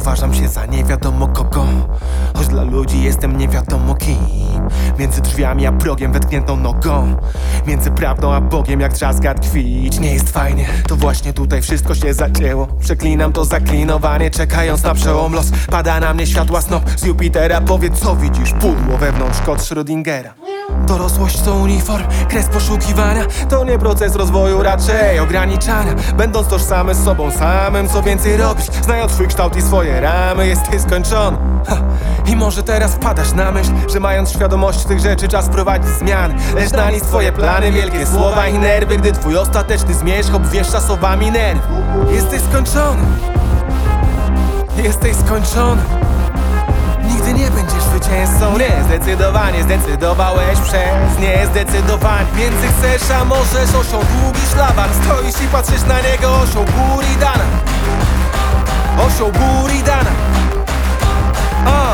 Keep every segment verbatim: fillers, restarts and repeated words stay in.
uważam się za nie wiadomo kogo, choć dla ludzi jestem nie wiadomo kim. Między drzwiami a progiem wetkniętą nogą, między prawdą a Bogiem jak drzazga tkwić. Nie jest fajnie, to właśnie tutaj wszystko się zacięło. Przeklinam to zaklinowanie, czekając na przełom. Los pada na mnie światła snop z Jupitera. Powiedz, co widzisz? Pudło wewnątrz kot Schrödingera. Dorosłość to uniform, kres poszukiwania. To nie proces rozwoju, raczej ograniczania. Będąc tożsamy z sobą samym, co więcej robić, znając swój kształt i swoje ramy, jesteś skończony. Ha. I może teraz wpadasz na myśl, że mając świadomość tych rzeczy czas wprowadzić zmiany. Lecz na nic twoje plany, wielkie słowa i nerwy, gdy twój ostateczny zmierzch obwieszcza słowami nerw. Jesteś skończony. Jesteś skończony. Nigdy nie będziesz zwycięzcą. Nie, zdecydowanie zdecydowałeś przez nie zdecydowanie. Między chcesz a możesz, osią długi szlaban. Stoisz i patrzysz na niego osią Buridana. Osią Buridana. A.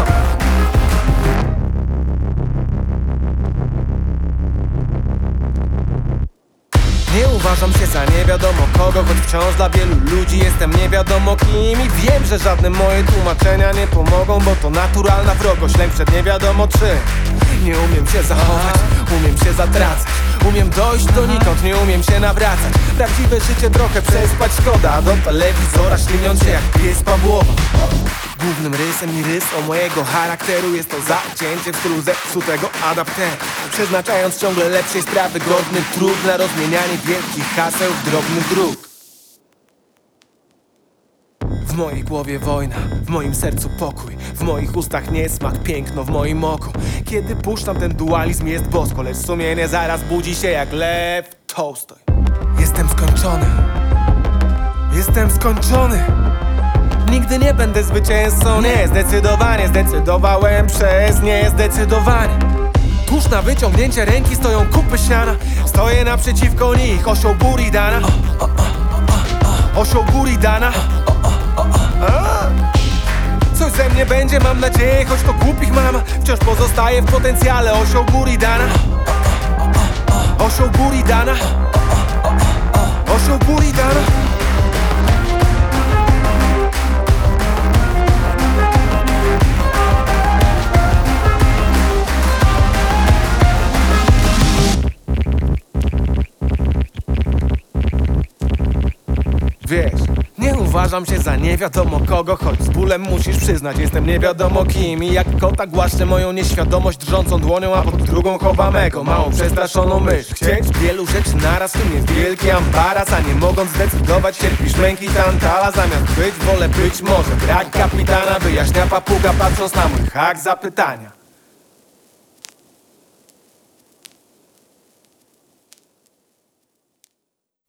Nie uważam się za nie wiadomo kogo, choć wciąż dla wielu ludzi jestem nie wiadomo kim. I wiem, że żadne moje tłumaczenia nie pomogą, bo to naturalna wrogość, lęk przed nie wiadomo czym. Nie umiem się zachować, umiem się zatracać, umiem dojść donikąd, nie umiem się nawracać. Prawdziwe życie trochę przespać szkoda, do telewizora śliniąc się jak pies Pawłowa. Głównym rysem i rysą mojego charakteru jest to zacięcie w stylu zepsutego adaptera, przeznaczając ciągle lepszej sprawy godny trud na rozmienianie wielkich haseł w drobnych dróg. W mojej głowie wojna, w moim sercu pokój, w moich ustach niesmak, piękno w moim oku. Kiedy puszczam ten dualizm jest bosko, lecz sumienie zaraz budzi się jak Lew Tolstoj. Jestem skończony. Jestem skończony. Nigdy nie będę zwycięzcą. Nie, zdecydowanie zdecydowałem przez nie zdecydowanie. Tuż na wyciągnięcie ręki stoją kupy siana. Stoję naprzeciwko nich, osioł Buridana. Osioł Buridana. Coś ze mnie będzie, mam nadzieję, choć to głupich mama. Wciąż pozostaje w potencjale osioł Buridana. Osioł Buridana. Osioł Buridana. Wiesz, nie uważam się za nie wiadomo kogo, choć z bólem musisz przyznać, jestem nie wiadomo kim. I jak kota głaszczę moją nieświadomość drżącą dłonią, a pod drugą chowam ego, małą przestraszoną mysz. Chcieć wielu rzeczy naraz to jest wielki ambaras, a nie mogąc zdecydować cierpisz męki tantala. Zamiast być wolę być może brak kapitana, wyjaśnia papuga patrząc na mój hak zapytania.